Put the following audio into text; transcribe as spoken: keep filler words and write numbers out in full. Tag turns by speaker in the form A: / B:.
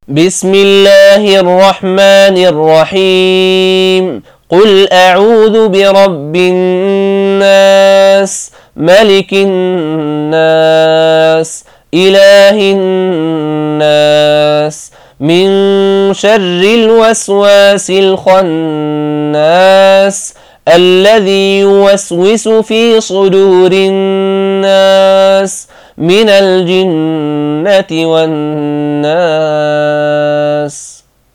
A: بسم الله الرحمن الرحيم. قل أعوذ برب الناس ملك الناس إله الناس من شر الوسواس الخناس الذي يوسوس في صدور الناس من الجنة والناس.